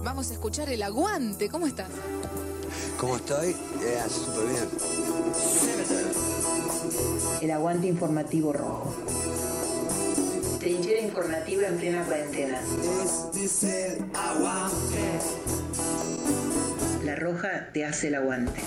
Vamos a escuchar el aguante. ¿Cómo estás? ¿Cómo estoy? Súper bien. El aguante informativo rojo. Trinchera informativa en plena cuarentena. Este es el aguante. La roja te hace el aguante.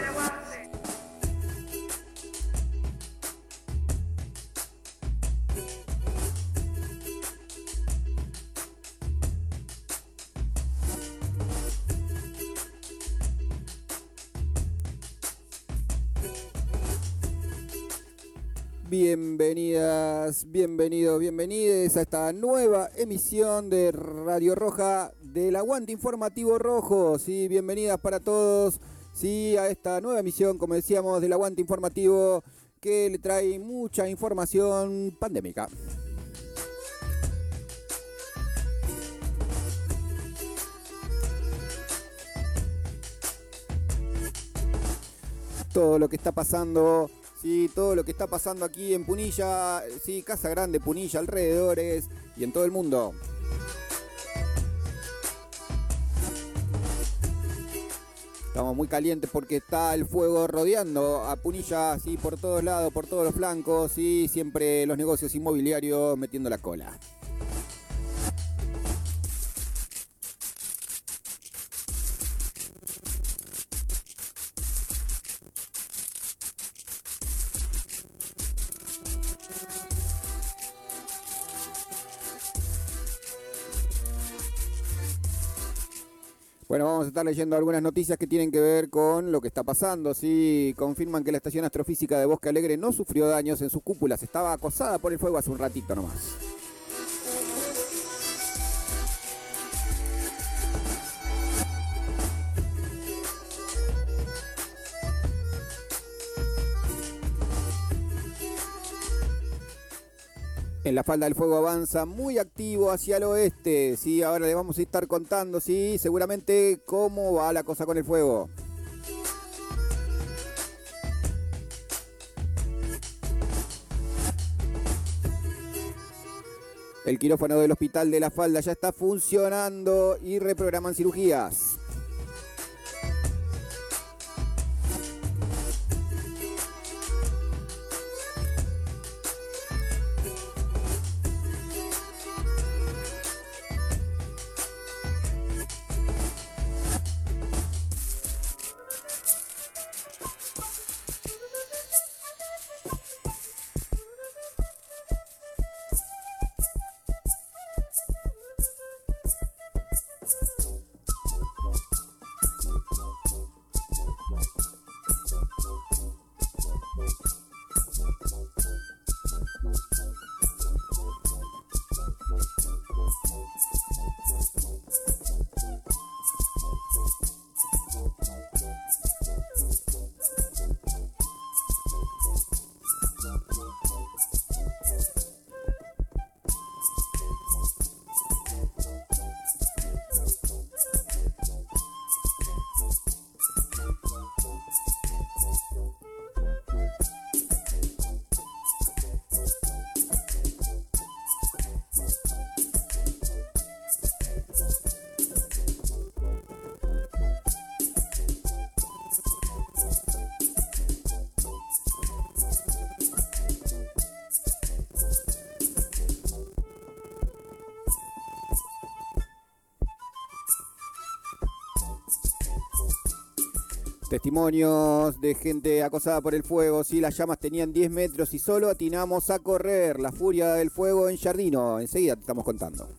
Bienvenidas, bienvenidos, bienvenides a esta nueva emisión de Radio Roja del Aguante Informativo Rojo. Sí, bienvenidas para todos, sí, a esta nueva emisión, como decíamos, del Aguante Informativo, que le trae mucha información pandémica. Todo lo que está pasando... Sí, todo lo que está pasando aquí en Punilla, sí, Casa Grande, Punilla, alrededores y en todo el mundo. Estamos muy calientes porque está el fuego rodeando a Punilla, sí, por todos lados, por todos los flancos, sí, siempre los negocios inmobiliarios metiendo la cola. Bueno, vamos a estar leyendo algunas noticias que tienen que ver con lo que está pasando. Sí, confirman que la estación astrofísica de Bosque Alegre no sufrió daños en sus cúpulas. Estaba acosada por el fuego hace un ratito nomás. En la falda del fuego avanza muy activo hacia el oeste. Sí, ahora les vamos a estar contando, sí, seguramente cómo va la cosa con el fuego. El quirófano del hospital de la falda ya está funcionando y reprograman cirugías. Testimonios de gente acosada por el fuego, sí, las llamas tenían 10 metros y solo atinamos a correr. La furia del fuego en Giardino, enseguida te estamos contando.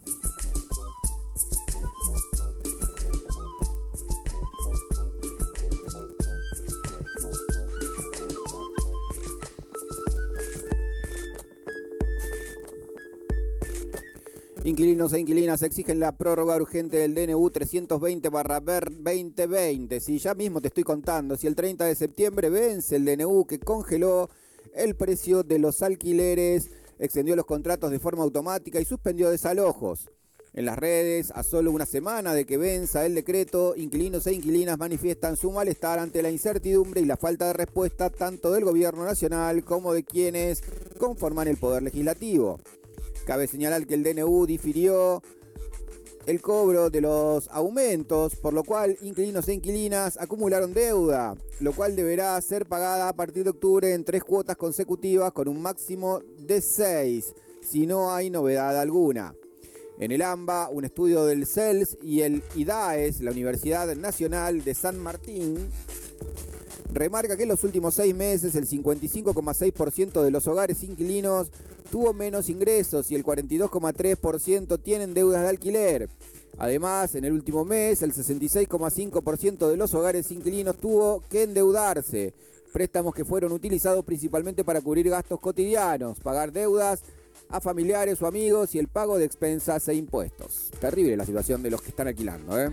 Inquilinos e inquilinas exigen la prórroga urgente del DNU 320/2020. Si ya mismo te estoy contando, si el 30 de septiembre vence el DNU que congeló el precio de los alquileres, extendió los contratos de forma automática y suspendió desalojos. En las redes, a solo una semana de que venza el decreto, inquilinos e inquilinas manifiestan su malestar ante la incertidumbre y la falta de respuesta tanto del gobierno nacional como de quienes conforman el poder legislativo. Cabe señalar que el DNU difirió el cobro de los aumentos, por lo cual inquilinos e inquilinas acumularon deuda, lo cual deberá ser pagada a partir de octubre en 3 cuotas consecutivas con un máximo de 6, si no hay novedad alguna. En el AMBA, un estudio del CELS y el IDAES, la Universidad Nacional de San Martín, remarca que en los últimos 6 meses el 55,6% de los hogares inquilinos tuvo menos ingresos y el 42,3% tienen deudas de alquiler. Además, en el último mes, el 66,5% de los hogares inquilinos tuvo que endeudarse. Préstamos que fueron utilizados principalmente para cubrir gastos cotidianos, pagar deudas a familiares o amigos y el pago de expensas e impuestos. Terrible la situación de los que están alquilando, ¿eh?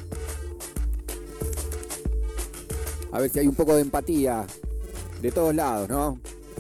A ver si hay un poco de empatía de todos lados, ¿no?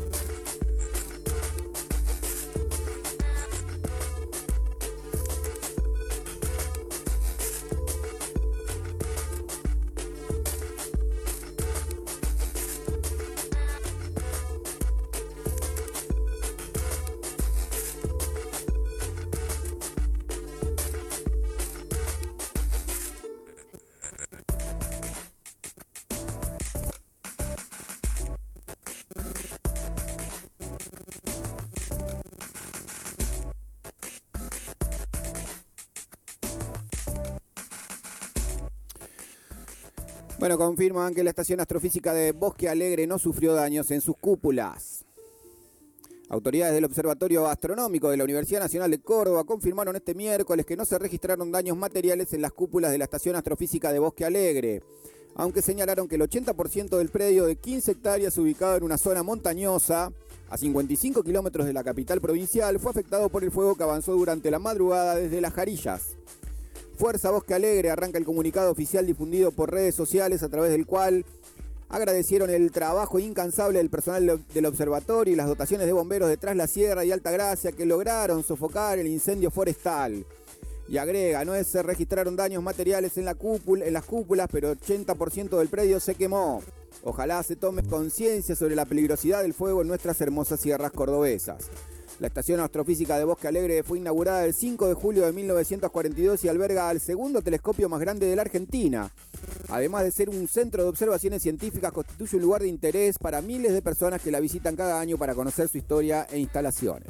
Bueno, confirman que la estación astrofísica de Bosque Alegre no sufrió daños en sus cúpulas. Autoridades del Observatorio Astronómico de la Universidad Nacional de Córdoba confirmaron este miércoles que no se registraron daños materiales en las cúpulas de la estación astrofísica de Bosque Alegre, aunque señalaron que el 80% del predio de 15 hectáreas ubicado en una zona montañosa, a 55 kilómetros de la capital provincial, fue afectado por el fuego que avanzó durante la madrugada desde Las Jarillas. Fuerza Bosque Alegre arranca el comunicado oficial difundido por redes sociales a través del cual agradecieron el trabajo incansable del personal del observatorio y las dotaciones de bomberos de Tras la Sierra y Altagracia que lograron sofocar el incendio forestal. Y agrega, no se registraron daños materiales en las cúpulas, pero 80% del predio se quemó. Ojalá se tome conciencia sobre la peligrosidad del fuego en nuestras hermosas sierras cordobesas. La estación astrofísica de Bosque Alegre fue inaugurada el 5 de julio de 1942 y alberga al segundo telescopio más grande de la Argentina. Además de ser un centro de observaciones científicas, constituye un lugar de interés para miles de personas que la visitan cada año para conocer su historia e instalaciones.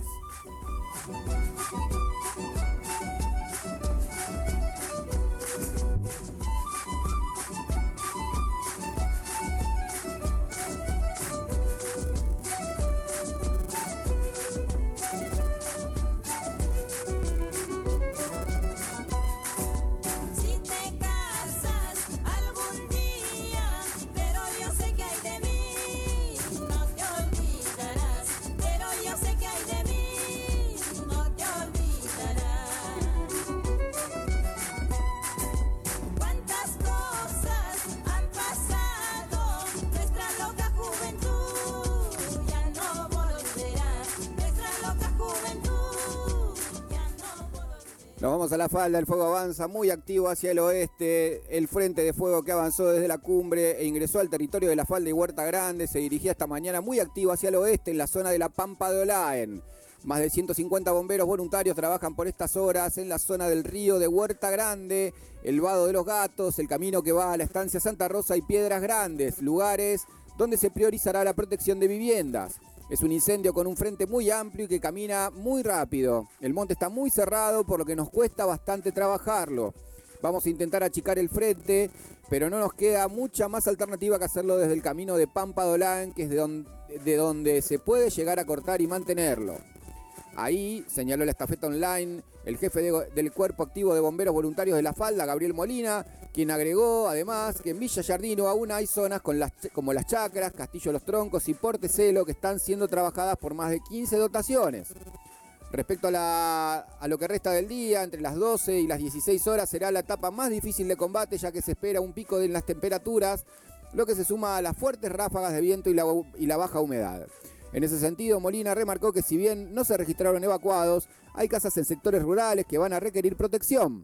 Nos vamos a la falda, el fuego avanza muy activo hacia el oeste, el frente de fuego que avanzó desde la cumbre e ingresó al territorio de la falda y Huerta Grande se dirigía esta mañana muy activo hacia el oeste en la zona de la Pampa de Olaen. Más de 150 bomberos voluntarios trabajan por estas horas en la zona del río de Huerta Grande, el Vado de los Gatos, el camino que va a la estancia Santa Rosa y Piedras Grandes, lugares donde se priorizará la protección de viviendas. Es un incendio con un frente muy amplio y que camina muy rápido. El monte está muy cerrado, por lo que nos cuesta bastante trabajarlo. Vamos a intentar achicar el frente, pero no nos queda mucha más alternativa que hacerlo desde el camino de Pampa de Olaen, que es de donde se puede llegar a cortar y mantenerlo. Ahí, señaló la estafeta online, el jefe del Cuerpo Activo de Bomberos Voluntarios de la Falda, Gabriel Molina, quien agregó además que en Villa Yardino aún hay zonas como Las Chacras, Castillo Los Troncos y Portecelo que están siendo trabajadas por más de 15 dotaciones. Respecto a lo que resta del día, entre las 12 y las 16 horas será la etapa más difícil de combate, ya que se espera un pico en las temperaturas, lo que se suma a las fuertes ráfagas de viento y la baja humedad. En ese sentido, Molina remarcó que si bien no se registraron evacuados, hay casas en sectores rurales que van a requerir protección.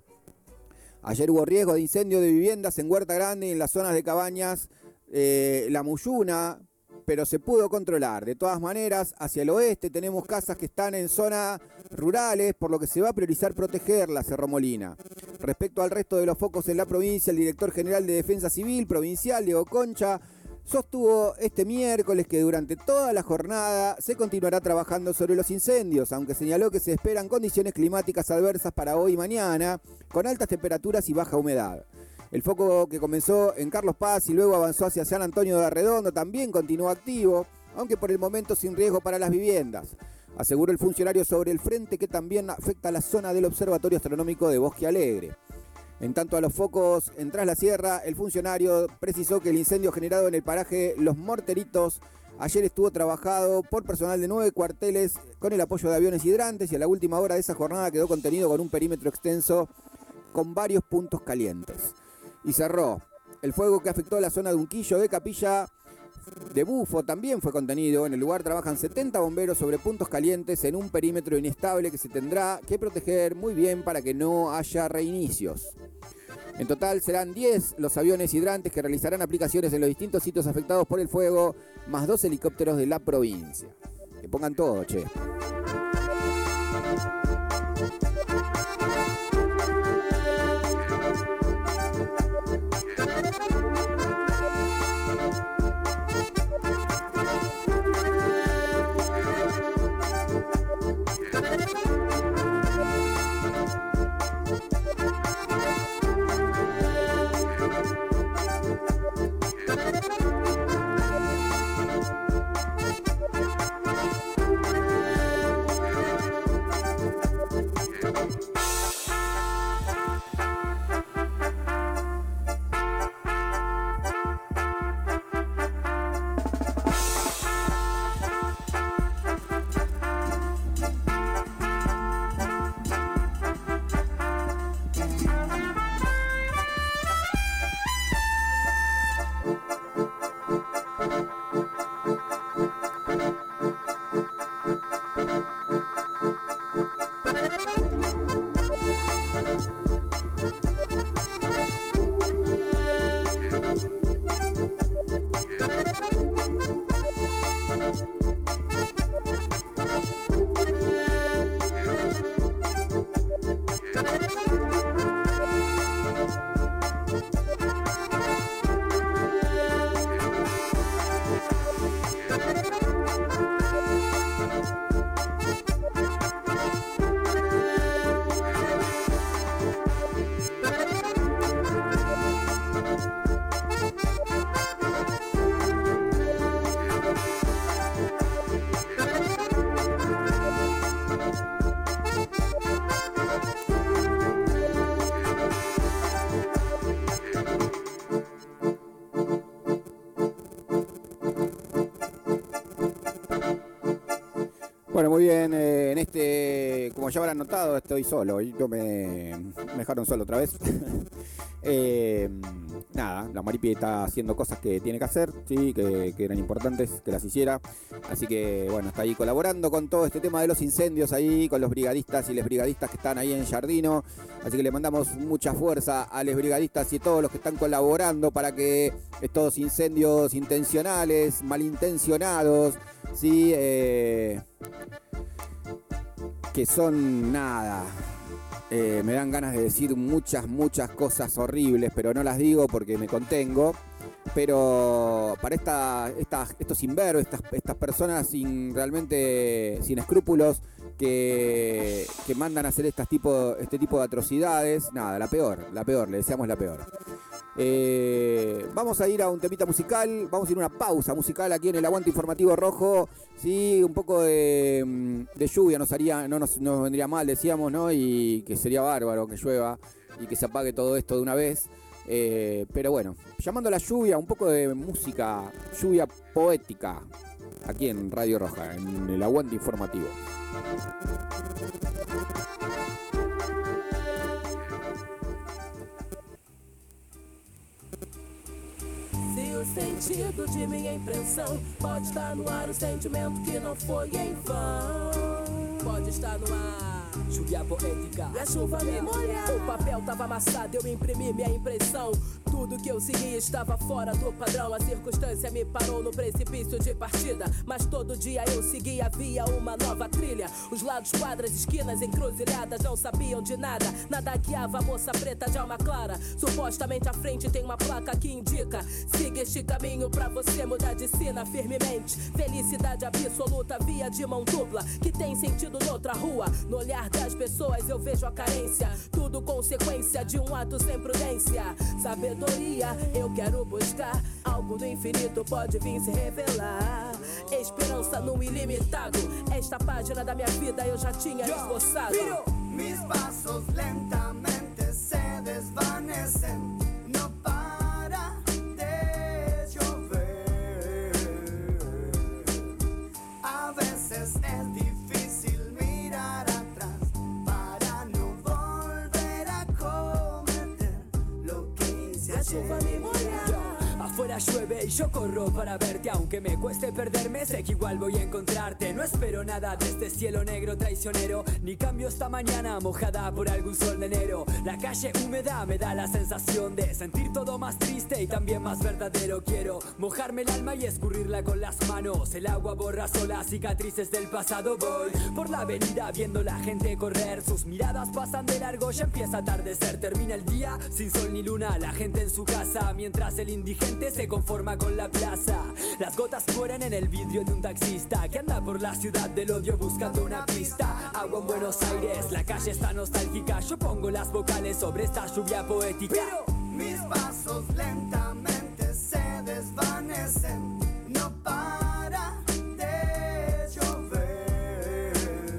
Ayer hubo riesgo de incendio de viviendas en Huerta Grande y en las zonas de Cabañas, La Muyuna, pero se pudo controlar. De todas maneras, hacia el oeste tenemos casas que están en zonas rurales, por lo que se va a priorizar protegerlas, cerró Molina. Respecto al resto de los focos en la provincia, el director general de Defensa Civil provincial, Diego Concha, sostuvo este miércoles que durante toda la jornada se continuará trabajando sobre los incendios, aunque señaló que se esperan condiciones climáticas adversas para hoy y mañana, con altas temperaturas y baja humedad. El foco que comenzó en Carlos Paz y luego avanzó hacia San Antonio de Arredondo también continuó activo, aunque por el momento sin riesgo para las viviendas. Aseguró el funcionario sobre el frente que también afecta a la zona del Observatorio Astronómico de Bosque Alegre. En tanto a los focos en Tras la Sierra, el funcionario precisó que el incendio generado en el paraje Los Morteritos ayer estuvo trabajado por personal de 9 cuarteles con el apoyo de aviones hidrantes y a la última hora de esa jornada quedó contenido con un perímetro extenso con varios puntos calientes. Y cerró. El fuego que afectó la zona de Unquillo de Capilla de Bufo también fue contenido. En el lugar trabajan 70 bomberos sobre puntos calientes en un perímetro inestable que se tendrá que proteger muy bien para que no haya reinicios. En total serán 10 los aviones hidrantes que realizarán aplicaciones en los distintos sitios afectados por el fuego, más 2 helicópteros de la provincia. Que pongan todo, che. Bueno, muy bien, en este, como ya habrán notado, estoy solo, y me dejaron solo otra vez. Nada, la Maripi está haciendo cosas que tiene que hacer, sí, que eran importantes que las hiciera. Así que, bueno, está ahí colaborando con todo este tema de los incendios ahí, con los brigadistas y les brigadistas que están ahí en Jardino. Así que le mandamos mucha fuerza a los brigadistas y a todos los que están colaborando para que estos incendios intencionales, malintencionados, sí, que son nada. Me dan ganas de decir muchas cosas horribles, pero no las digo porque me contengo. Pero para estos imberbes, estas personas realmente sin escrúpulos que mandan a hacer este tipo de atrocidades, nada, la peor, le deseamos la peor. Vamos a ir a un temita musical, vamos a ir a una pausa musical aquí en el Aguante Informativo Rojo. Sí, un poco de lluvia no nos vendría mal, decíamos, ¿no? Y que sería bárbaro que llueva y que se apague todo esto de una vez. Pero bueno, llamando a la lluvia, un poco de música, lluvia poética, aquí en Radio Roja, en el Aguante Informativo. Se o sentido de minha impressão pode estar no ar, o sentimento que não foi em vão. Pode estar no ar. Lluvia poética, a chuva me molha. O papel tava amassado, eu imprimi minha impressão. Tudo que eu segui estava fora do padrão. A circunstância me parou no precipício de partida, mas todo dia eu seguia, havia uma nova trilha. Os lados, quadras, esquinas, encruzilhadas não sabiam de nada. Nada guiava a moça preta de alma clara. Supostamente à frente tem uma placa que indica: siga este caminho pra você mudar de sina firmemente. Felicidade absoluta, via de mão dupla, que tem sentido noutra rua. No olhar das pessoas eu vejo a carência, tudo consequência de um ato sem prudência. Sabedoria, eu quero buscar, algo do infinito pode vir se revelar. Esperança no ilimitado, esta página da minha vida eu já tinha esboçado. Mis pasos lentamente se desvanecen, no para de llover. A veces es difícil mirar atrás para no volver a cometer lo que hice ayer. Afuera llueve y yo corro para verte, aunque me cueste perderme, sé que igual voy a encontrarte. No espero nada de este cielo negro traicionero, ni cambio esta mañana mojada por algún sol de enero. La calle húmeda me da la sensación de sentir todo más triste y también más verdadero. Quiero mojarme el alma y escurrirla con las manos. El agua borra solas cicatrices del pasado. Voy por la avenida viendo la gente correr, sus miradas pasan de largo, ya empieza a atardecer. Termina el día sin sol ni luna, la gente en su casa, mientras el indigente se conforma con la plaza. Las gotas mueren en el vidrio de un taxista que anda por la ciudad del odio buscando una pista. Agua en Buenos Aires, la calle está nostálgica, yo pongo las vocales sobre esta lluvia poética. Mis pasos lentamente se desvanecen, no para de llover.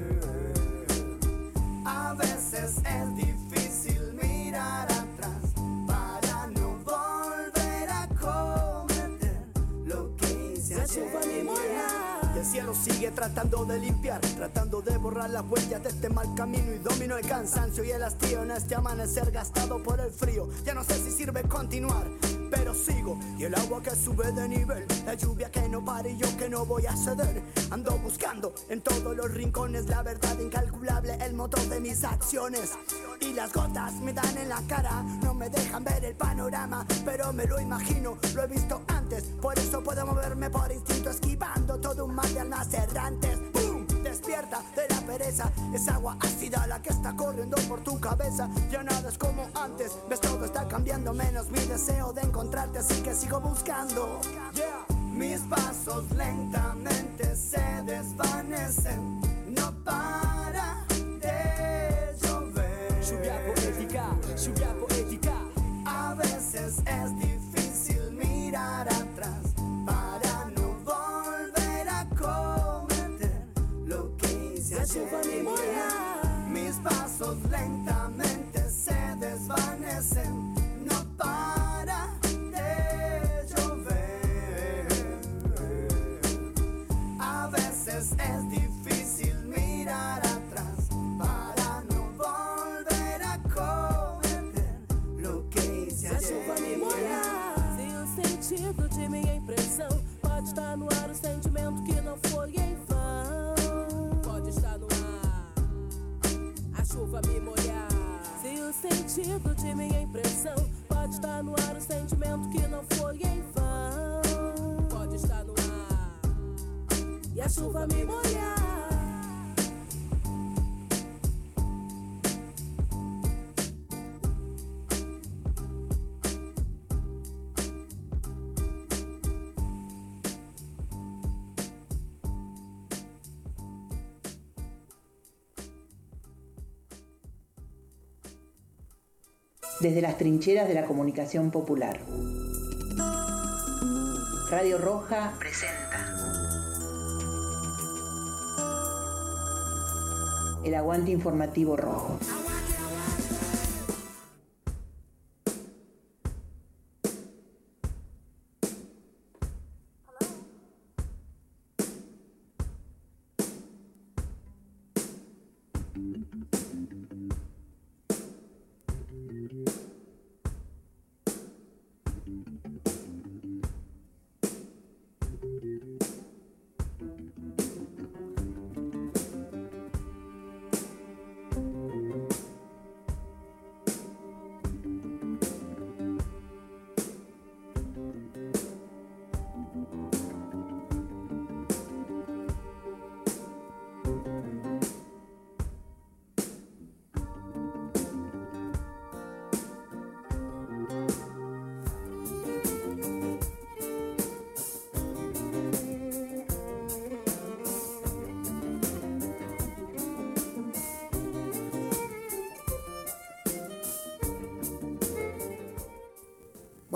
A veces es difícil mirar atrás para no volver a cometer lo que hice ayer. Y el cielo sigue tratando de limpiar, tratando de borrar las huellas de este mal camino, y domino el cansancio y el hastío en este amanecer gastado por el frío. Ya no sé si sirve continuar, pero sigo. Y el agua que sube de nivel, la lluvia que no para y yo que no voy a ceder. Ando buscando en todos los rincones la verdad incalculable, el motor de mis acciones. Y las gotas me dan en la cara, no me dejan ver el panorama, pero me lo imagino, lo he visto antes. Por eso puedo moverme por instinto, esquivando todo un mar de almas errantes. ¡Bum! Despierta de la pereza, es agua ácida la que está corriendo por tu cabeza. Ya nada es como antes, ves, todo está cambiando, menos mi deseo de encontrarte, así que sigo buscando. Mis pasos lentamente se desvanecen, no para de llover. Lluvia poética, lluvia poética. A veces es difícil mirar atrás para no volver a cometer lo que hice ayer. Mis pasos lentamente se desvanecen, no para de llover. A veces es difícil mirar atrás para no volver a cometer lo que hice ayer. Se o sentido de minha impressão pode estar no ar, o sentimento que não foi em vão. Pode estar no ar, a chuva me molhar. Se o sentido de minha impressão pode estar no ar, o sentimento que não foi em vão. Pode estar no ar, e a chuva me molhar. Desde las trincheras de la comunicación popular. Radio Roja presenta el aguante informativo rojo.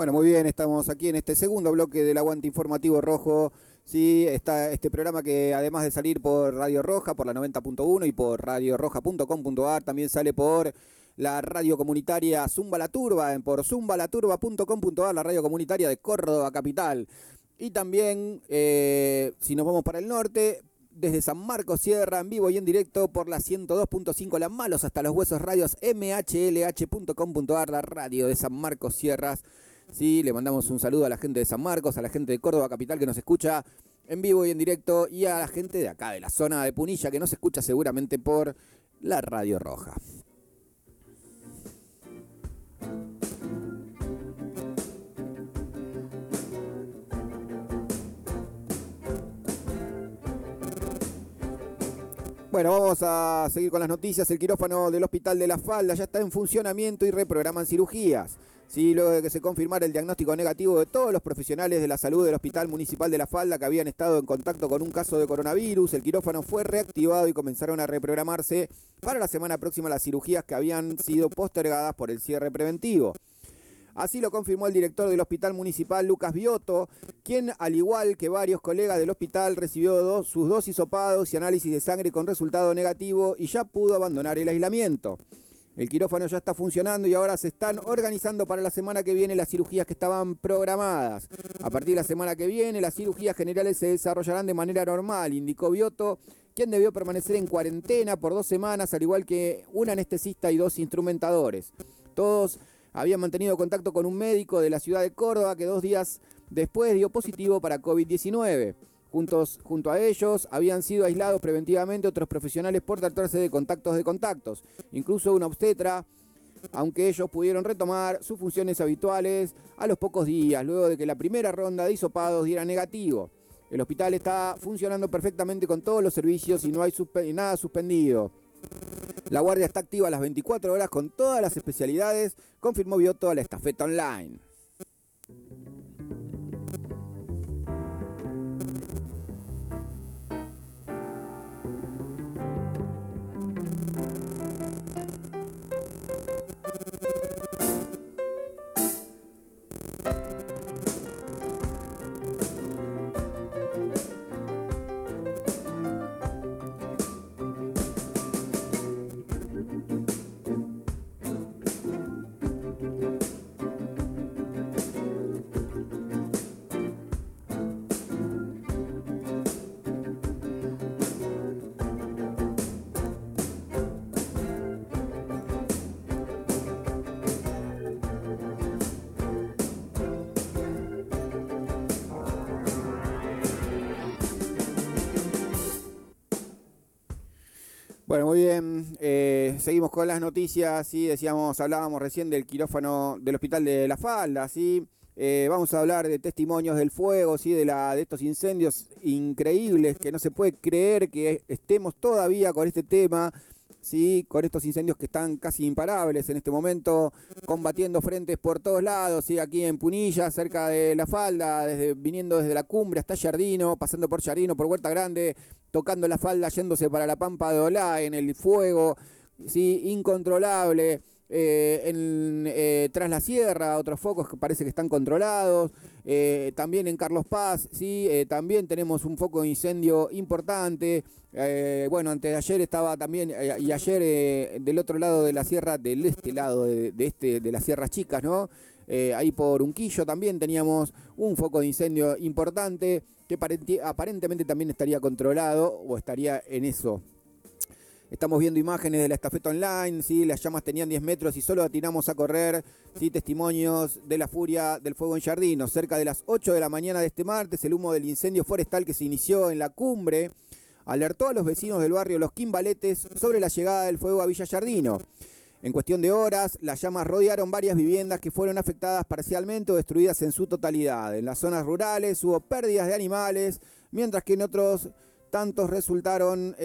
Bueno, muy bien, estamos aquí en este segundo bloque del Aguante Informativo Rojo. Sí, está este programa que además de salir por Radio Roja, por la 90.1 y por radioroja.com.ar, también sale por la radio comunitaria Zumba La Turba, por zumbalaturba.com.ar, la radio comunitaria de Córdoba Capital. Y también, si nos vamos para el norte, desde San Marcos Sierra, en vivo y en directo por la 102.5, la Malos hasta los Huesos Radios, mhlh.com.ar, la radio de San Marcos Sierras. Sí, le mandamos un saludo a la gente de San Marcos, a la gente de Córdoba Capital que nos escucha en vivo y en directo, y a la gente de acá, de la zona de Punilla, que nos escucha seguramente por la Radio Roja. Bueno, vamos a seguir con las noticias. El quirófano del Hospital de La Falda ya está en funcionamiento y reprograman cirugías. Sí, luego de que se confirmara el diagnóstico negativo de todos los profesionales de la salud del Hospital Municipal de La Falda que habían estado en contacto con un caso de coronavirus, el quirófano fue reactivado y comenzaron a reprogramarse para la semana próxima las cirugías que habían sido postergadas por el cierre preventivo. Así lo confirmó el director del Hospital Municipal, Lucas Biotto, quien, al igual que varios colegas del hospital, recibió sus 2 hisopados y análisis de sangre con resultado negativo y ya pudo abandonar el aislamiento. El quirófano ya está funcionando y ahora se están organizando para la semana que viene las cirugías que estaban programadas. A partir de la semana que viene, las cirugías generales se desarrollarán de manera normal, indicó Biotto, quien debió permanecer en cuarentena por 2 semanas, al igual que un anestesista y 2 instrumentadores. Todos habían mantenido contacto con un médico de la ciudad de Córdoba que 2 días después dio positivo para COVID-19. Junto a ellos habían sido aislados preventivamente otros profesionales por tratarse de contactos, incluso una obstetra, aunque ellos pudieron retomar sus funciones habituales a los pocos días, luego de que la primera ronda de hisopados diera negativo. El hospital está funcionando perfectamente con todos los servicios y no hay nada suspendido. La guardia está activa a las 24 horas con todas las especialidades, confirmó Biotto a la Estafeta Online. Bueno, muy bien, seguimos con las noticias, ¿sí? Hablábamos recién del quirófano del Hospital de La Falda, ¿sí? Vamos a hablar de testimonios del fuego, ¿sí? de estos incendios increíbles, que no se puede creer que estemos todavía con este tema, ¿sí? Con estos incendios que están casi imparables en este momento, combatiendo frentes por todos lados, ¿sí? Aquí en Punilla, cerca de La Falda, viniendo desde la cumbre hasta Jardino, pasando por Jardino, por Huerta Grande, tocando La Falda, yéndose para la Pampa de Olá, en el fuego, ¿sí? Incontrolable. Tras la sierra, otros focos que parece que están controlados. También en Carlos Paz, ¿sí? También tenemos un foco de incendio importante. Bueno, antes de ayer estaba también, y ayer del otro lado de la sierra, del lado de las Sierras Chicas, ¿no? Ahí por Unquillo también teníamos un foco de incendio importante que aparentemente también estaría controlado o estaría en eso. Estamos viendo imágenes de la Estafeta Online, ¿sí? Las llamas tenían 10 metros y solo atinamos a correr, ¿sí? Testimonios de la furia del fuego en Jardino. Cerca de las 8 de la mañana de este martes, el humo del incendio forestal que se inició en la cumbre alertó a los vecinos del barrio Los Quimbaletes sobre la llegada del fuego a Villa Jardino. En cuestión de horas, las llamas rodearon varias viviendas que fueron afectadas parcialmente o destruidas en su totalidad. En las zonas rurales hubo pérdidas de animales, mientras que otros tantos resultaron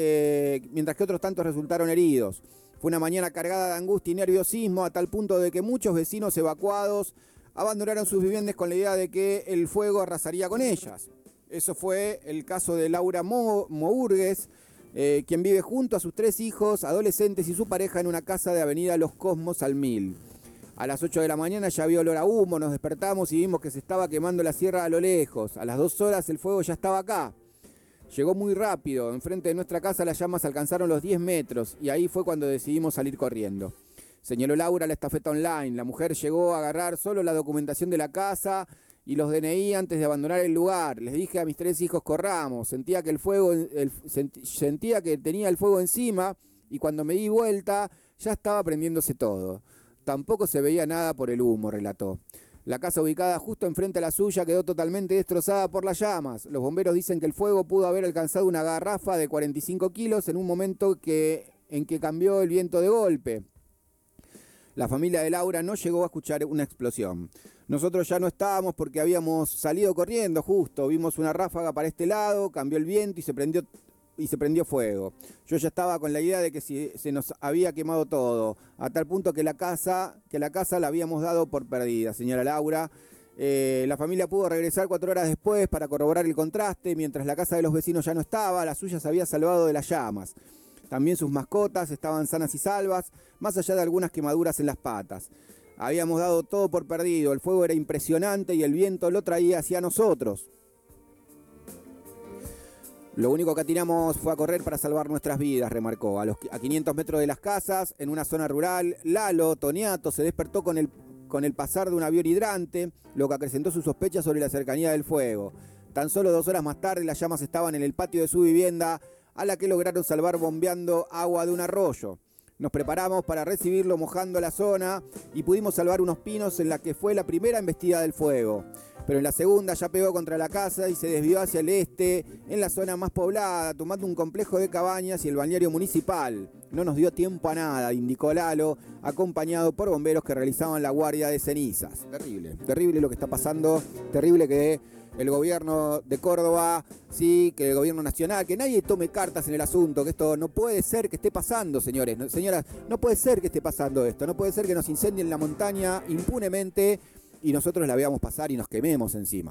heridos. Fue una mañana cargada de angustia y nerviosismo, a tal punto de que muchos vecinos evacuados abandonaron sus viviendas con la idea de que el fuego arrasaría con ellas. Eso fue el caso de Laura Mourgues, quien vive junto a sus 3 hijos adolescentes y su pareja en una casa de Avenida Los Cosmos al 1000. A las 8 de la mañana ya había olor a humo, nos despertamos y vimos que se estaba quemando la sierra a lo lejos. A las 2 horas el fuego ya estaba acá. Llegó muy rápido, enfrente de nuestra casa las llamas alcanzaron los 10 metros y ahí fue cuando decidimos salir corriendo. Señaló Laura la estafeta online. La mujer llegó a agarrar solo la documentación de la casa y los DNI antes de abandonar el lugar. Les dije a mis 3 hijos corramos. Sentía que sentía que tenía el fuego encima y cuando me di vuelta ya estaba prendiéndose todo. Tampoco se veía nada por el humo, relató. La casa ubicada justo enfrente a la suya quedó totalmente destrozada por las llamas. Los bomberos dicen que el fuego pudo haber alcanzado una garrafa de 45 kilos en un momento en que cambió el viento de golpe. La familia de Laura no llegó a escuchar una explosión. Nosotros ya no estábamos porque habíamos salido corriendo justo. Vimos una ráfaga para este lado, cambió el viento y se prendió fuego. Yo ya estaba con la idea de que se nos había quemado todo, a tal punto que la casa la habíamos dado por perdida, señora Laura. La familia pudo regresar 4 horas después para corroborar el contraste, mientras la casa de los vecinos ya no estaba, la suya se había salvado de las llamas. También sus mascotas estaban sanas y salvas, más allá de algunas quemaduras en las patas. Habíamos dado todo por perdido, el fuego era impresionante y el viento lo traía hacia nosotros. Lo único que atinamos fue a correr para salvar nuestras vidas, remarcó. A 500 metros de las casas, en una zona rural, Lalo Toniato se despertó con el pasar de un avión hidrante, lo que acrecentó sus sospechas sobre la cercanía del fuego. Tan solo 2 horas más tarde, las llamas estaban en el patio de su vivienda, a la que lograron salvar bombeando agua de un arroyo. Nos preparamos para recibirlo mojando la zona y pudimos salvar unos pinos en la que fue la primera embestida del fuego. Pero en la segunda ya pegó contra la casa y se desvió hacia el este, en la zona más poblada, tomando un complejo de cabañas y el balneario municipal. No nos dio tiempo a nada, indicó Lalo, acompañado por bomberos que realizaban la guardia de cenizas. Terrible lo que está pasando, terrible que el gobierno de Córdoba, sí, que el gobierno nacional, que nadie tome cartas en el asunto, que esto no puede ser que esté pasando, señores, señoras, no puede ser que esté pasando esto, no puede ser que nos incendien la montaña impunemente y nosotros la veamos pasar y nos quememos encima.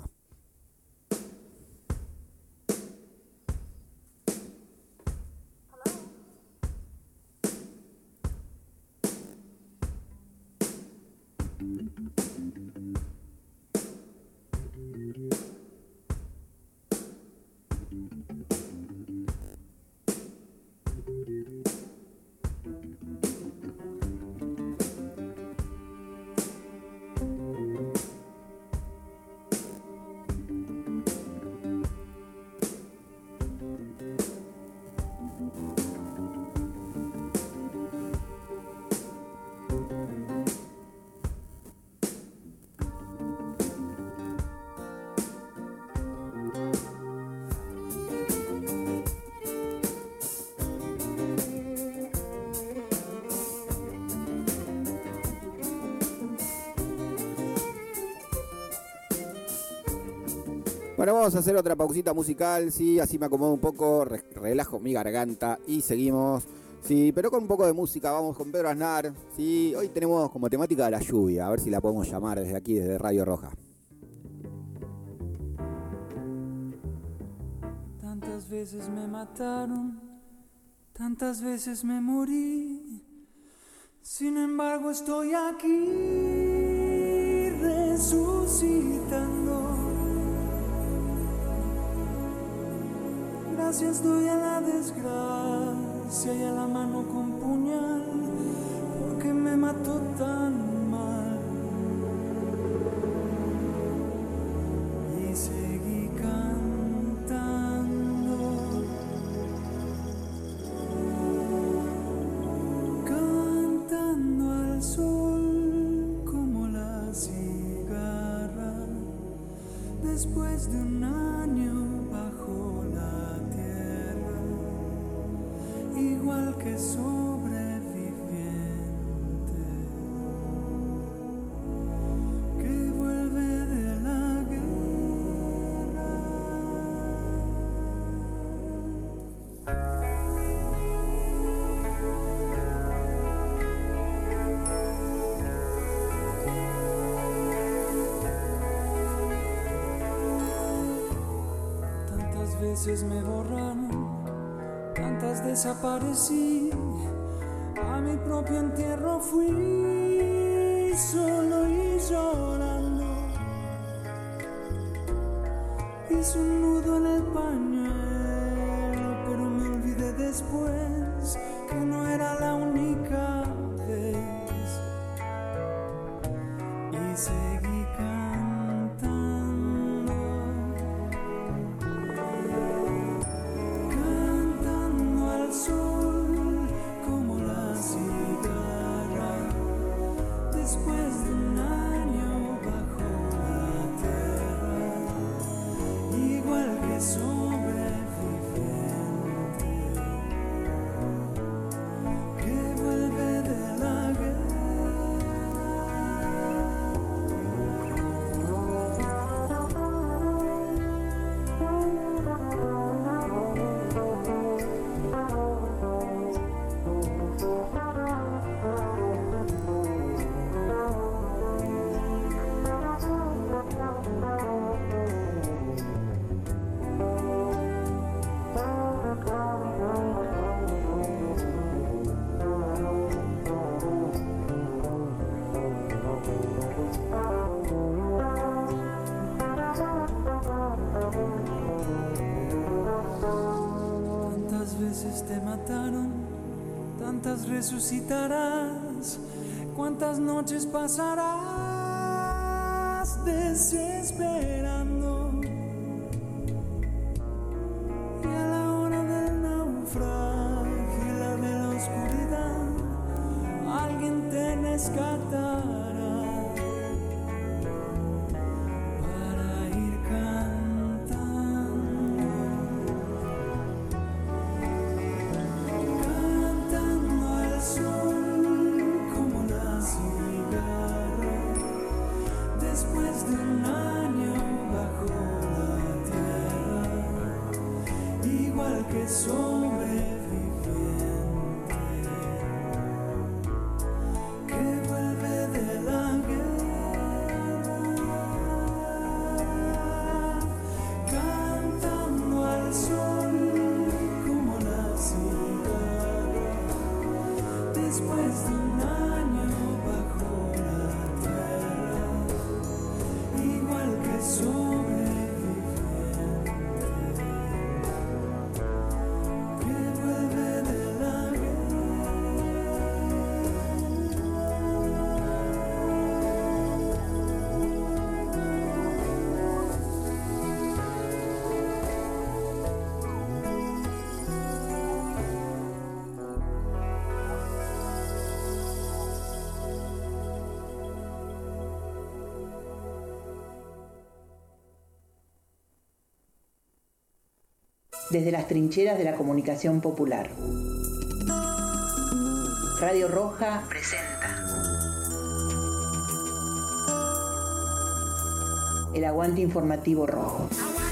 Bueno, vamos a hacer otra pausita musical, sí, así me acomodo un poco, relajo mi garganta y seguimos, sí, pero con un poco de música. Vamos con Pedro Aznar, sí, hoy tenemos como temática la lluvia, a ver si la podemos llamar desde aquí, desde Radio Roja. Tantas veces me mataron, tantas veces me morí, sin embargo estoy aquí resucitando. Gracias doy a la desgracia y a la mano con puñal, porque me mató tan mal. Y seguí cantando, cantando al sol como la cigarra, después de un año bajo la igual que sobreviviente que vuelve de la guerra. Tantas veces me borraron, tantas desaparecí, a mi propio entierro fui caí solo y llorando. Hice un nudo en el pañuelo, pero me olvidé después que no era la única vez. Y seguí cantando al sol como la cigarra. Después de un año bajo la tierra, igual que sobreviviente que vuelve de la te mataron, tantas resucitarás, cuántas noches pasarás desesperando. Y a la hora del naufragio y la de la oscuridad, alguien te rescatará. Desde las trincheras de la comunicación popular. Radio Roja presenta el aguante informativo rojo.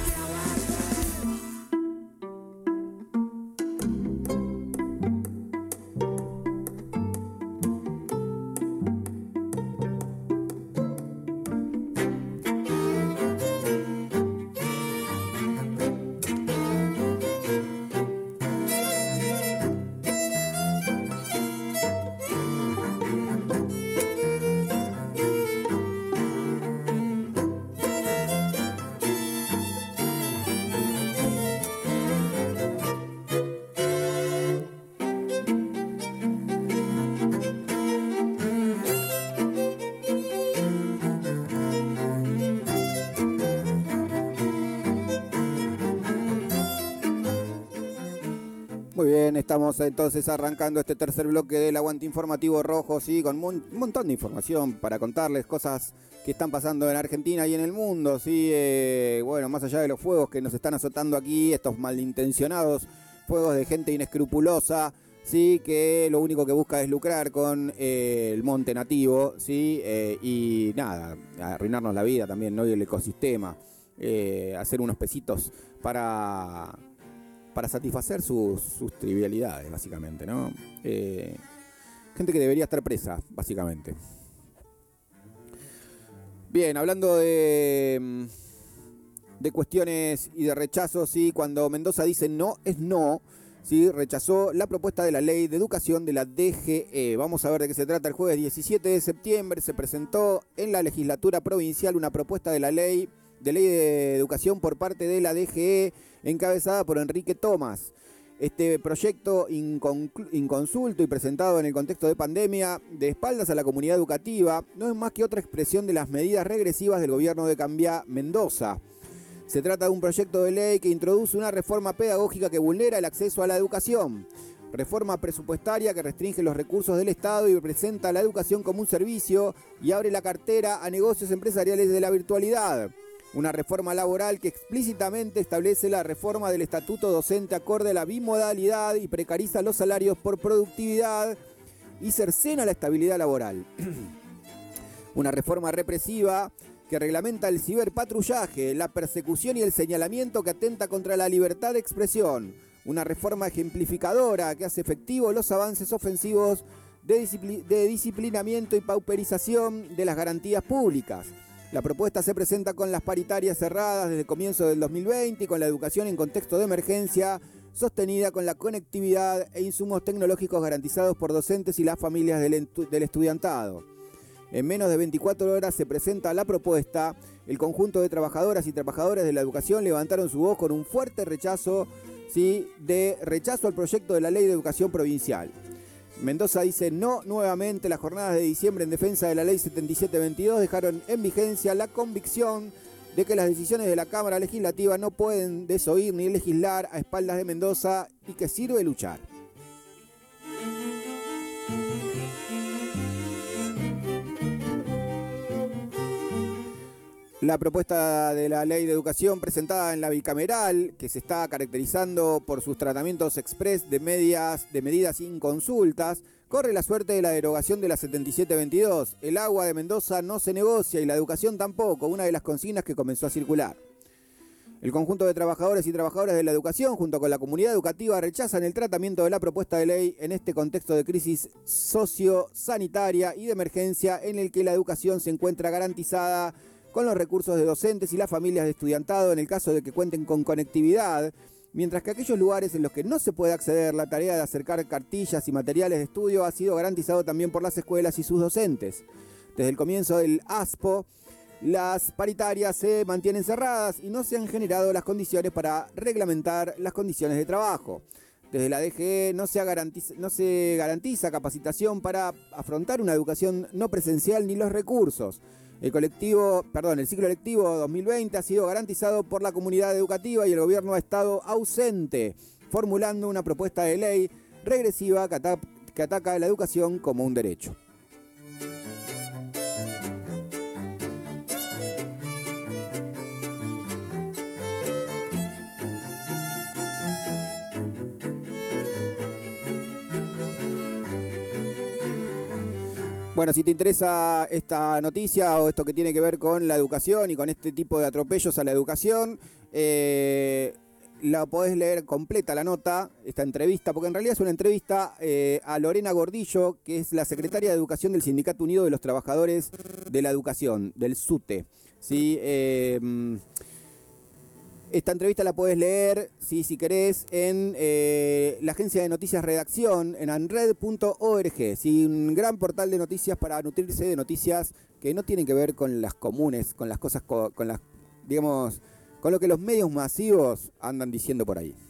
Muy bien, estamos entonces arrancando este tercer bloque del aguante informativo rojo, sí, con un montón de información para contarles cosas que están pasando en Argentina y en el mundo, sí, bueno, más allá de los fuegos que nos están azotando aquí, estos malintencionados fuegos de gente inescrupulosa, sí, que lo único que busca es lucrar con el monte nativo, sí, y nada, arruinarnos la vida también, ¿no? Y el ecosistema, hacer unos pesitos para satisfacer sus trivialidades, básicamente, ¿no? Gente que debería estar presa, básicamente. Bien, hablando de cuestiones y de rechazos, ¿sí? Cuando Mendoza dice no, es no, sí, rechazó la propuesta de la ley de educación de la DGE. Vamos a ver de qué se trata. El jueves 17 de septiembre se presentó en la legislatura provincial una propuesta de ley de educación por parte de la DGE, encabezada por Enrique Tomás. Este proyecto inconsulto y presentado en el contexto de pandemia, de espaldas a la comunidad educativa, no es más que otra expresión de las medidas regresivas del gobierno de Cambia Mendoza. Se trata de un proyecto de ley que introduce una reforma pedagógica que vulnera el acceso a la educación, reforma presupuestaria que restringe los recursos del Estado y presenta la educación como un servicio y abre la cartera a negocios empresariales de la virtualidad. Una reforma laboral que explícitamente establece la reforma del estatuto docente acorde a la bimodalidad y precariza los salarios por productividad y cercena la estabilidad laboral. Una reforma represiva que reglamenta el ciberpatrullaje, la persecución y el señalamiento que atenta contra la libertad de expresión. Una reforma ejemplificadora que hace efectivos los avances ofensivos de disciplinamiento y pauperización de las garantías públicas. La propuesta se presenta con las paritarias cerradas desde el comienzo del 2020 y con la educación en contexto de emergencia, sostenida con la conectividad e insumos tecnológicos garantizados por docentes y las familias del estudiantado. En menos de 24 horas se presenta la propuesta. El conjunto de trabajadoras y trabajadores de la educación levantaron su voz con un fuerte rechazo, ¿sí?, de rechazo al proyecto de la ley de educación provincial. Mendoza dice no nuevamente. Las jornadas de diciembre en defensa de la ley 7722 dejaron en vigencia la convicción de que las decisiones de la Cámara Legislativa no pueden desoír ni legislar a espaldas de Mendoza y que sirve luchar. La propuesta de la ley de educación presentada en la bicameral, que se está caracterizando por sus tratamientos express de medidas inconsultas, corre la suerte de la derogación de la 7722. El agua de Mendoza no se negocia y la educación tampoco, una de las consignas que comenzó a circular. El conjunto de trabajadores y trabajadoras de la educación, junto con la comunidad educativa, rechazan el tratamiento de la propuesta de ley en este contexto de crisis sociosanitaria y de emergencia en el que la educación se encuentra garantizada con los recursos de docentes y las familias de estudiantado en el caso de que cuenten con conectividad, mientras que aquellos lugares en los que no se puede acceder, la tarea de acercar cartillas y materiales de estudio ha sido garantizado también por las escuelas y sus docentes. Desde el comienzo del ASPO, las paritarias se mantienen cerradas y no se han generado las condiciones para reglamentar las condiciones de trabajo. Desde la DGE no se garantiza capacitación para afrontar una educación no presencial ni los recursos. El ciclo lectivo 2020 ha sido garantizado por la comunidad educativa y el gobierno ha estado ausente, formulando una propuesta de ley regresiva que ataca a la educación como un derecho. Bueno, si te interesa esta noticia o esto que tiene que ver con la educación y con este tipo de atropellos a la educación, la podés leer completa la nota, esta entrevista, porque en realidad es una entrevista a Lorena Gordillo, que es la secretaria de Educación del Sindicato Unido de los Trabajadores de la Educación, del SUTE. ¿Sí? Esta entrevista la podés leer, si querés, en la agencia de noticias Redacción, en anred.org. ¿Sí? Un gran portal de noticias para nutrirse de noticias que no tienen que ver con las comunes, con las cosas, con las, digamos, con lo que los medios masivos andan diciendo por ahí.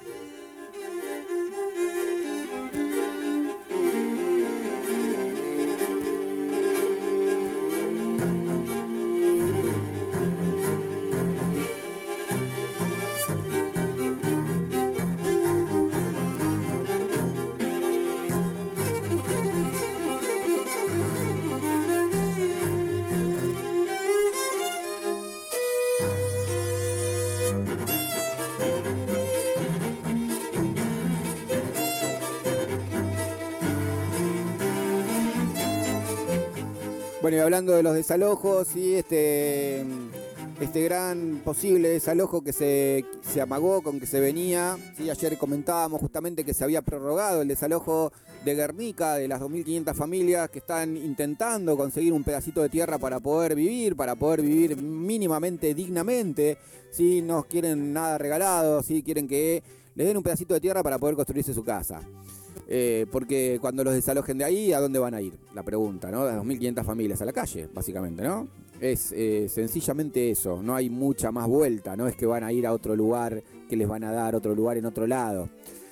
Bueno, y hablando de los desalojos, ¿sí? este gran posible desalojo que se amagó con que se venía, ¿sí? Ayer comentábamos justamente que se había prorrogado el desalojo de Guernica, de las 2.500 familias que están intentando conseguir un pedacito de tierra para poder vivir mínimamente dignamente, ¿sí? No quieren nada regalado, ¿sí? Quieren que les den un pedacito de tierra para poder construirse su casa. Porque cuando los desalojen de ahí, ¿a dónde van a ir? La pregunta, ¿no? Las 2.500 familias a la calle, básicamente, ¿no? Es sencillamente eso, no hay mucha más vuelta, no es que van a ir a otro lugar, que les van a dar otro lugar en otro lado.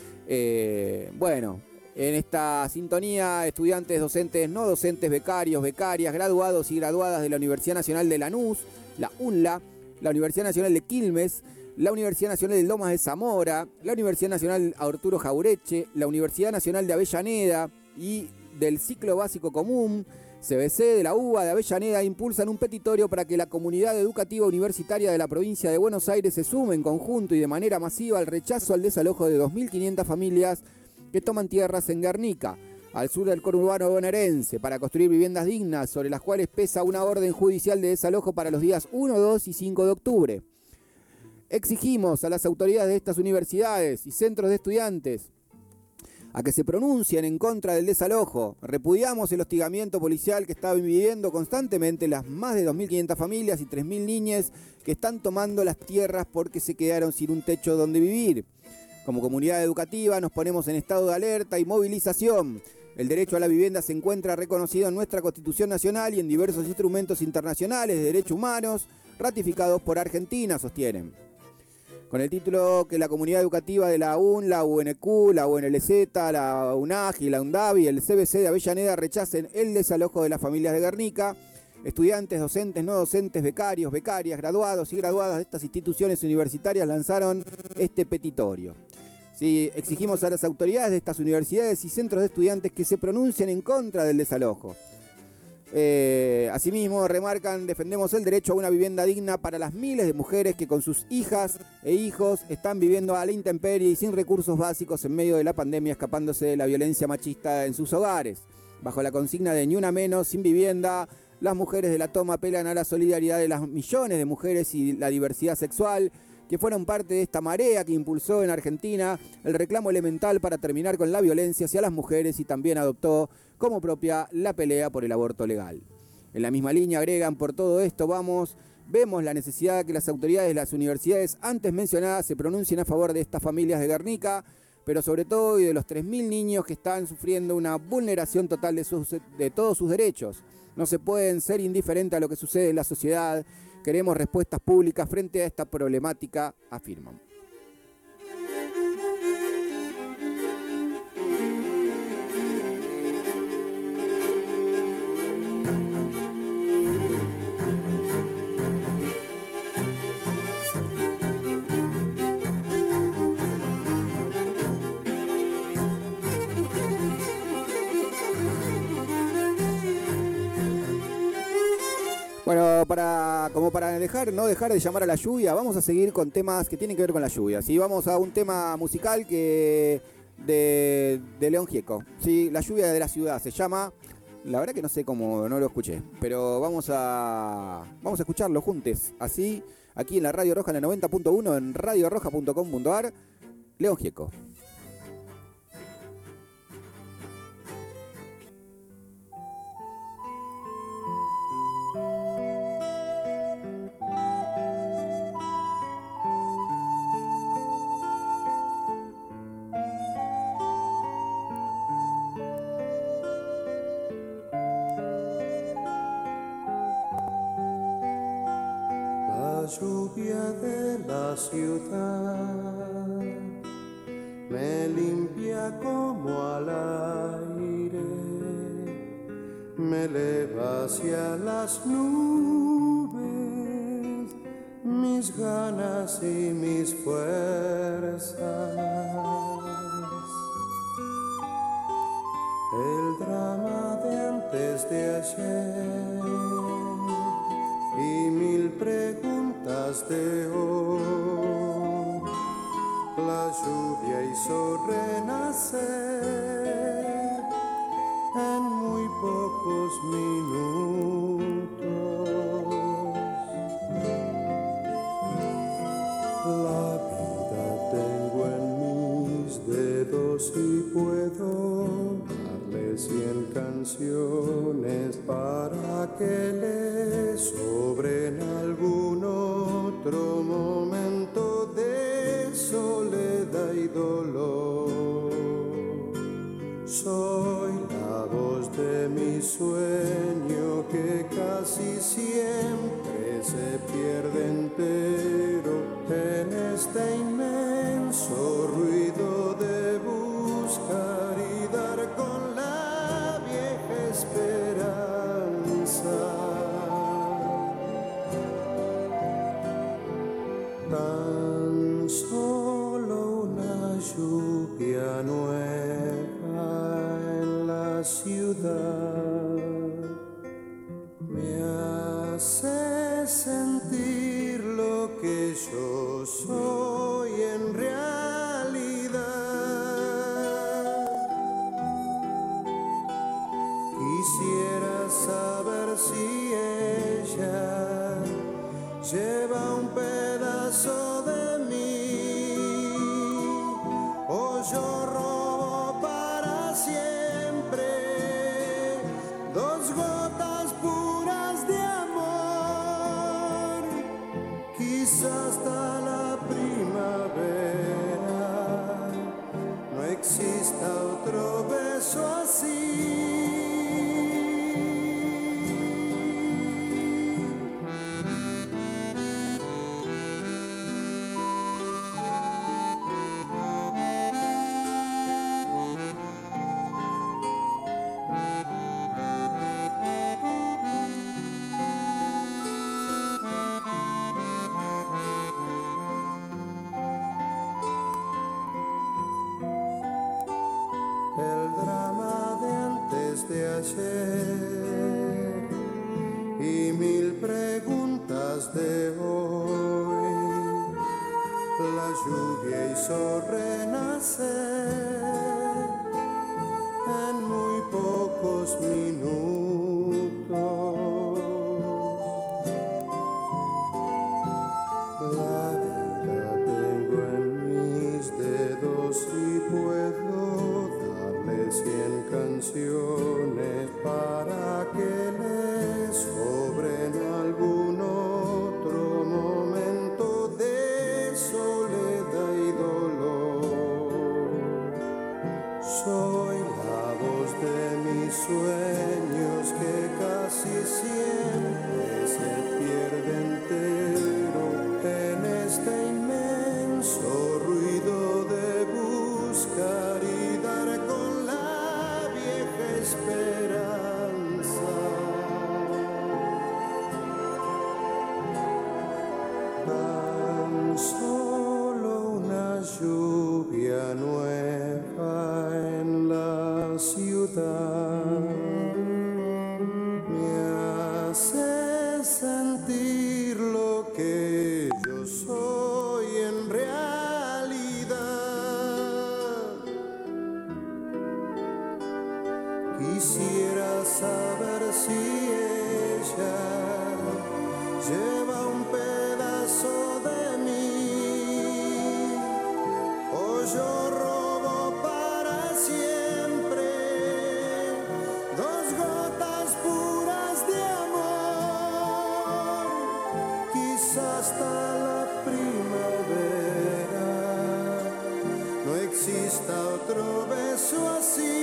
Bueno, en esta sintonía, estudiantes, docentes, no docentes, becarios, becarias, graduados y graduadas de la Universidad Nacional de Lanús, la UNLA, la Universidad Nacional de Quilmes, la Universidad Nacional de Lomas de Zamora, la Universidad Nacional Arturo Jaureche, la Universidad Nacional de Avellaneda y del Ciclo Básico Común, CBC de la UBA de Avellaneda, impulsan un petitorio para que la comunidad educativa universitaria de la provincia de Buenos Aires se sume en conjunto y de manera masiva al rechazo al desalojo de 2.500 familias que toman tierras en Guernica, al sur del conurbano bonaerense, para construir viviendas dignas sobre las cuales pesa una orden judicial de desalojo para los días 1, 2 y 5 de octubre. Exigimos a las autoridades de estas universidades y centros de estudiantes a que se pronuncien en contra del desalojo. Repudiamos el hostigamiento policial que están viviendo constantemente las más de 2.500 familias y 3.000 niñas que están tomando las tierras porque se quedaron sin un techo donde vivir. Como comunidad educativa nos ponemos en estado de alerta y movilización. El derecho a la vivienda se encuentra reconocido en nuestra Constitución Nacional y en diversos instrumentos internacionales de derechos humanos ratificados por Argentina, sostienen. Con el título que la comunidad educativa de la UN, la UNQ, la UNLZ, la UNAG y la UNDAV y el CBC de Avellaneda rechacen el desalojo de las familias de Guernica, estudiantes, docentes, no docentes, becarios, becarias, graduados y graduadas de estas instituciones universitarias lanzaron este petitorio. Sí, exigimos a las autoridades de estas universidades y centros de estudiantes que se pronuncien en contra del desalojo. Asimismo, remarcan, defendemos el derecho a una vivienda digna para las miles de mujeres que con sus hijas e hijos están viviendo a la intemperie y sin recursos básicos en medio de la pandemia, escapándose de la violencia machista en sus hogares. Bajo la consigna de ni una menos, sin vivienda, las mujeres de la toma apelan a la solidaridad de las millones de mujeres y la diversidad sexual que fueron parte de esta marea que impulsó en Argentina el reclamo elemental para terminar con la violencia hacia las mujeres y también adoptó como propia la pelea por el aborto legal. En la misma línea agregan, por todo esto vemos la necesidad de que las autoridades de las universidades antes mencionadas se pronuncien a favor de estas familias de Guernica, pero sobre todo y de los 3.000 niños que están sufriendo una vulneración total de todos sus derechos. No se pueden ser indiferentes a lo que sucede en la sociedad. Queremos respuestas públicas frente a esta problemática, afirman. Bueno, como para no dejar de llamar a la lluvia, vamos a seguir con temas que tienen que ver con la lluvia. ¿Sí? Vamos a un tema musical de León Gieco. ¿Sí? La lluvia de la ciudad se llama. La verdad que no sé cómo, no lo escuché. Pero vamos a escucharlo juntos. Así, aquí en la Radio Roja, en la 90.1, en radioroja.com.ar. León Gieco. Lluvia de la ciudad me limpia como al aire, me eleva hacia las nubes, mis ganas y mis fuerzas. El drama de antes de ayer y mil preguntas de hoy, la lluvia hizo renacer en muy pocos minutos. La vida tengo en mis dedos y puedo darle 100 canciones para que le sobren algún otro momento de soledad y dolor. mi sueño que casi siempre se pierde entero en este inmenso ruido de buscar y dar con la vieja esperanza. Tan solo una lluvia nueva en la ciudad me hace sentir lo que yo soy en realidad. Quisiera saber si ella lleva un pedazo de mí o yo robo para siempre dos gotas puras de amor. Quizás hasta la primavera no exista otro beso así. El drama de antes de ayer y mil preguntas de hoy. La lluvia hizo renacer en muy pocos minutos. La vida tengo en mis dedos y puedo 100 canciones para que les sobren algún otro momento de soledad y dolor. Soy la voz de mis sueños que casi siempre se pierde entero en este inmenso ruido de buscar y dar con esperanza. Tan solo una lluvia nueva en la ciudad me hace sentir lo que yo soy en realidad. Quisiera saber si ella lleva un pedazo de mí o yo robo para siempre dos gotas puras de amor. Quizás hasta la primavera no exista otro beso así.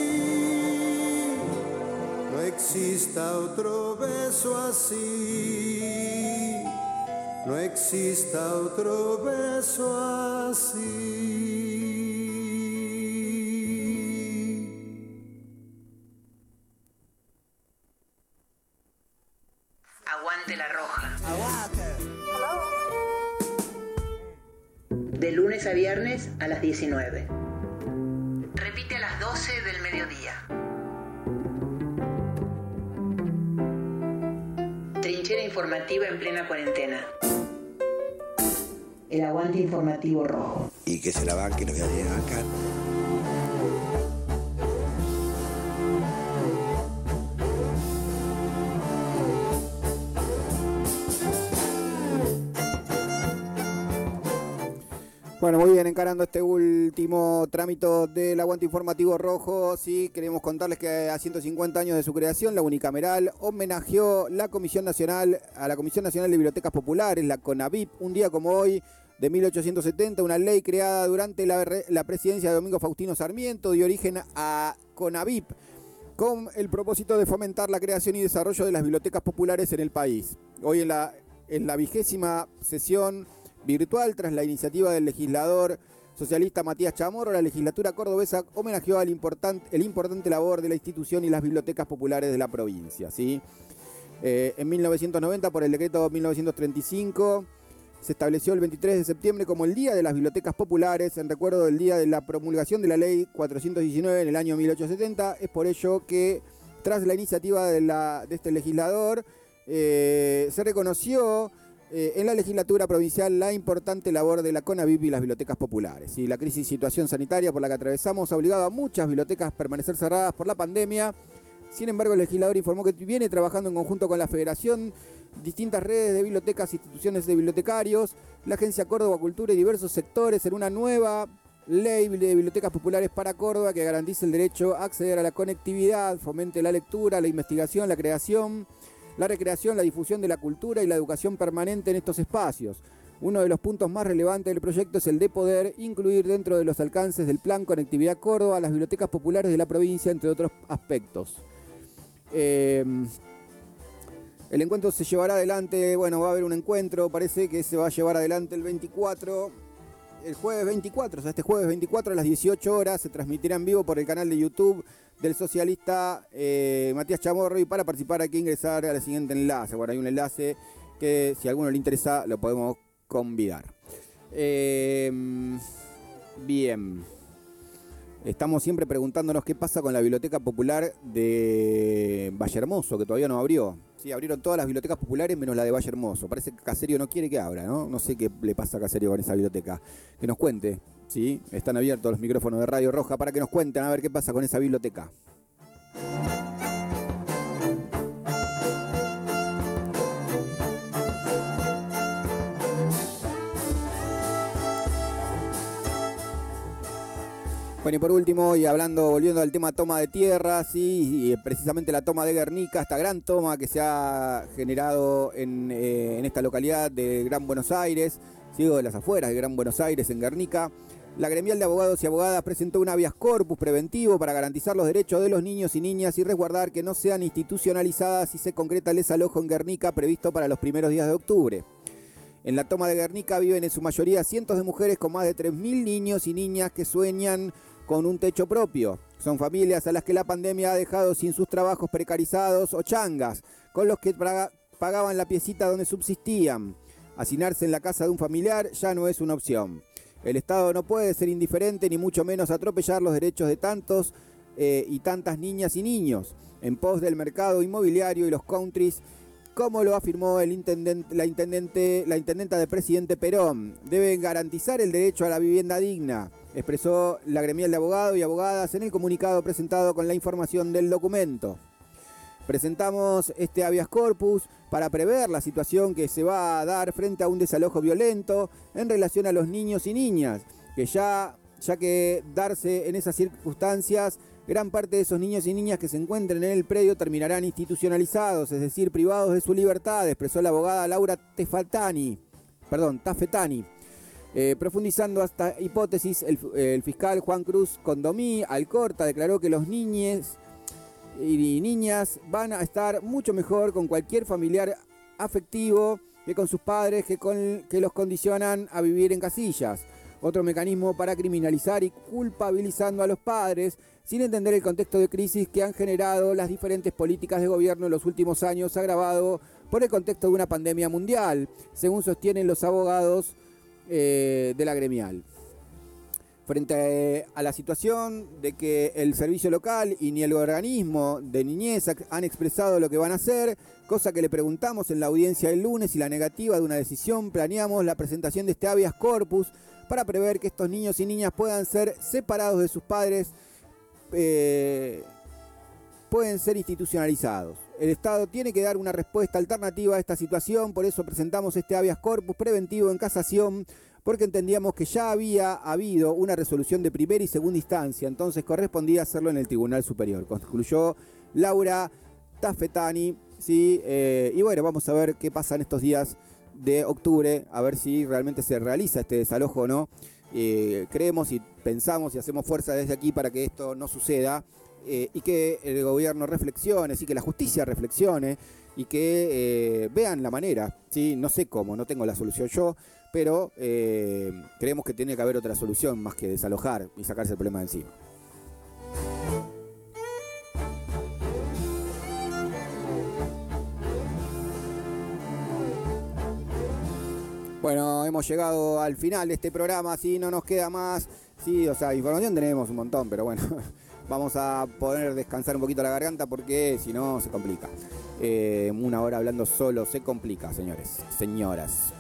No exista otro beso así, no exista otro beso así. Aguante la roja. De lunes a viernes a las 19. Repite a las 12 del mediodía. Trinchera informativa en plena cuarentena. El aguante informativo rojo. Y que se la banque, nos voy a llegar acá. Bueno, muy bien, encarando este último trámite del aguante informativo rojo, sí, queremos contarles que a 150 años de su creación, la Unicameral homenajeó a la Comisión Nacional de Bibliotecas Populares, la CONABIP, un día como hoy, de 1870, una ley creada durante la presidencia de Domingo Faustino Sarmiento dio origen a CONABIP. con el propósito de fomentar la creación y desarrollo de las bibliotecas populares en el país. Hoy en la 20ª sesión virtual, tras la iniciativa del legislador socialista Matías Chamorro, la legislatura cordobesa homenajeó el importante labor de la institución y las bibliotecas populares de la provincia, ¿sí? En 1990, por el decreto 1935, se estableció el 23 de septiembre como el Día de las Bibliotecas Populares, en recuerdo del día de la promulgación de la Ley 419 en el año 1870. Es por ello que, tras la iniciativa de este legislador, se reconoció en la legislatura provincial la importante labor de la CONAVIP y las bibliotecas populares. Y la crisis y situación sanitaria por la que atravesamos ha obligado a muchas bibliotecas a permanecer cerradas por la pandemia. Sin embargo, el legislador informó que viene trabajando en conjunto con la Federación, distintas redes de bibliotecas, instituciones de bibliotecarios, la Agencia Córdoba Cultura y diversos sectores en una nueva ley de bibliotecas populares para Córdoba que garantice el derecho a acceder a la conectividad, fomente la lectura, la investigación, la creación, la recreación, la difusión de la cultura y la educación permanente en estos espacios. Uno de los puntos más relevantes del proyecto es el de poder incluir dentro de los alcances del Plan Conectividad Córdoba las bibliotecas populares de la provincia, entre otros aspectos. El encuentro se llevará adelante, bueno, va a haber un encuentro, parece que se va a llevar adelante el jueves 24, o sea, este jueves 24 a las 18 horas, se transmitirá en vivo por el canal de YouTube del socialista Matías Chamorro, y para participar hay que ingresar al siguiente enlace. Bueno, hay un enlace que si a alguno le interesa lo podemos convidar. Bien. Estamos siempre preguntándonos qué pasa con la Biblioteca Popular de Valle Hermoso, que todavía no abrió. Sí, abrieron todas las bibliotecas populares menos la de Valle Hermoso. Parece que Caserio no quiere que abra, ¿no? No sé qué le pasa a Caserio con esa biblioteca. Que nos cuente, ¿sí? Están abiertos los micrófonos de Radio Roja para que nos cuenten a ver qué pasa con esa biblioteca. Bueno, y por último, y volviendo al tema toma de tierra, sí, y precisamente la toma de Guernica, esta gran toma que se ha generado en esta localidad de Gran Buenos Aires, ¿sí? O de las afueras de Gran Buenos Aires, en Guernica. La gremial de abogados y abogadas presentó un habeas corpus preventivo para garantizar los derechos de los niños y niñas y resguardar que no sean institucionalizadas si se concreta el desalojo en Guernica previsto para los primeros días de octubre. En la toma de Guernica viven en su mayoría cientos de mujeres con más de 3.000 niños y niñas que sueñan con un techo propio. Son familias a las que la pandemia ha dejado sin sus trabajos precarizados o changas, con los que pagaban la piecita donde subsistían. Hacinarse en la casa de un familiar ya no es una opción. El Estado no puede ser indiferente ni mucho menos atropellar los derechos de tantos y tantas niñas y niños en pos del mercado inmobiliario y los countries, como lo afirmó la intendenta del presidente Perón. Deben garantizar el derecho a la vivienda digna, expresó la gremial de abogados y abogadas en el comunicado presentado con la información del documento. Presentamos este habeas corpus para prever la situación que se va a dar frente a un desalojo violento en relación a los niños y niñas, que ya que darse en esas circunstancias, gran parte de esos niños y niñas que se encuentren en el predio terminarán institucionalizados, es decir, privados de su libertad, expresó la abogada Laura Tafetani. Profundizando esta hipótesis, el fiscal Juan Cruz Condomí Alcorta declaró que los niños y niñas van a estar mucho mejor con cualquier familiar afectivo que con sus padres que los condicionan a vivir en casillas. Otro mecanismo para criminalizar y culpabilizando a los padres sin entender el contexto de crisis que han generado las diferentes políticas de gobierno en los últimos años, agravado por el contexto de una pandemia mundial, según sostienen los abogados de la gremial. Frente a la situación de que el servicio local y ni el organismo de niñez han expresado lo que van a hacer, cosa que le preguntamos en la audiencia del lunes, y la negativa de una decisión, planeamos la presentación de este habeas corpus para prever que estos niños y niñas puedan ser separados de sus padres, pueden ser institucionalizados. El Estado tiene que dar una respuesta alternativa a esta situación, por eso presentamos este habeas corpus preventivo en casación, porque entendíamos que ya había habido una resolución de primera y segunda instancia, entonces correspondía hacerlo en el Tribunal Superior, concluyó Laura Tafetani, ¿sí? Y bueno, vamos a ver qué pasa en estos días de octubre, a ver si realmente se realiza este desalojo o no. Creemos y pensamos y hacemos fuerza desde aquí para que esto no suceda. y que el gobierno reflexione, sí, que la justicia reflexione y que vean la manera, ¿sí? No sé cómo, no tengo la solución yo, pero creemos que tiene que haber otra solución más que desalojar y sacarse el problema de encima. Bueno, hemos llegado al final de este programa, sí, no nos queda más, sí, o sea, información tenemos un montón, pero bueno, vamos a poder descansar un poquito la garganta porque si no se complica. Una hora hablando solo se complica, señores, señoras.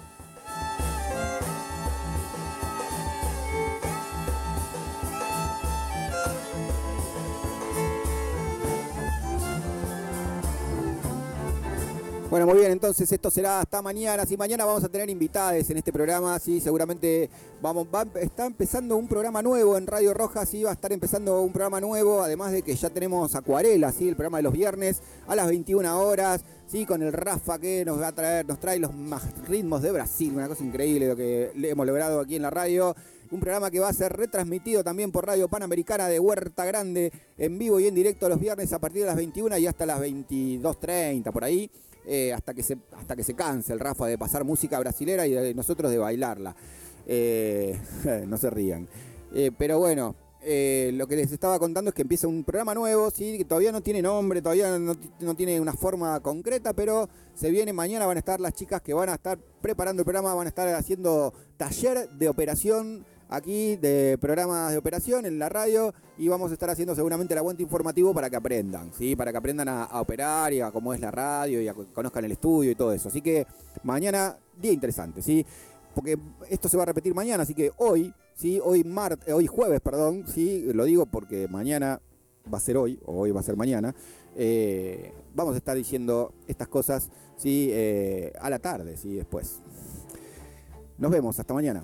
Bueno, muy bien, entonces esto será hasta mañana. Sí, mañana vamos a tener invitados en este programa, sí, seguramente está empezando un programa nuevo en Radio Roja, sí, va a estar empezando un programa nuevo, además de que ya tenemos Acuarela, sí, el programa de los viernes a las 21 horas, sí, con el Rafa que nos trae los más ritmos de Brasil, una cosa increíble lo que hemos logrado aquí en la radio. Un programa que va a ser retransmitido también por Radio Panamericana de Huerta Grande, en vivo y en directo los viernes a partir de las 21 y hasta las 22:30, por ahí. Hasta que se canse el Rafa de pasar música brasilera y de nosotros de bailarla. No se rían. Pero bueno, lo que les estaba contando es que empieza un programa nuevo, ¿sí? Que todavía no tiene nombre, todavía no tiene una forma concreta, pero se viene mañana, van a estar las chicas que van a estar preparando el programa, van a estar haciendo taller de operación aquí, de programas de operación en la radio, y vamos a estar haciendo seguramente el aguante informativo para que aprendan, ¿sí? Para que aprendan a operar y a cómo es la radio y a que conozcan el estudio y todo eso. Así que mañana, día interesante, ¿sí? Porque esto se va a repetir mañana, así que hoy, ¿sí? Hoy jueves, perdón, ¿sí? Lo digo porque mañana va a ser hoy, o hoy va a ser mañana, vamos a estar diciendo estas cosas, ¿sí? A la tarde, ¿sí? Después. Nos vemos, hasta mañana.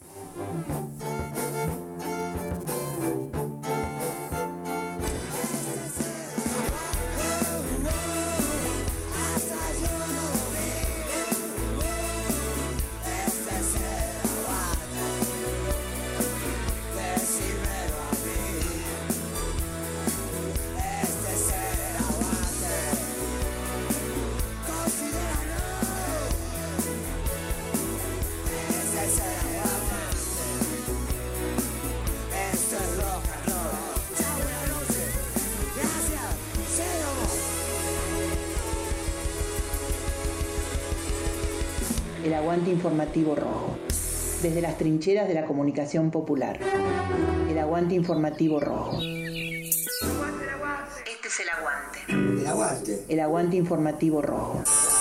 El aguante informativo rojo. Desde las trincheras de la comunicación popular. El aguante informativo rojo. Este es el aguante. El aguante. El aguante informativo rojo.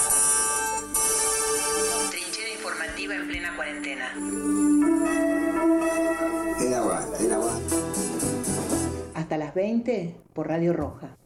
Trinchera informativa en plena cuarentena. El aguante, el aguante. Hasta las 20 por Radio Roja.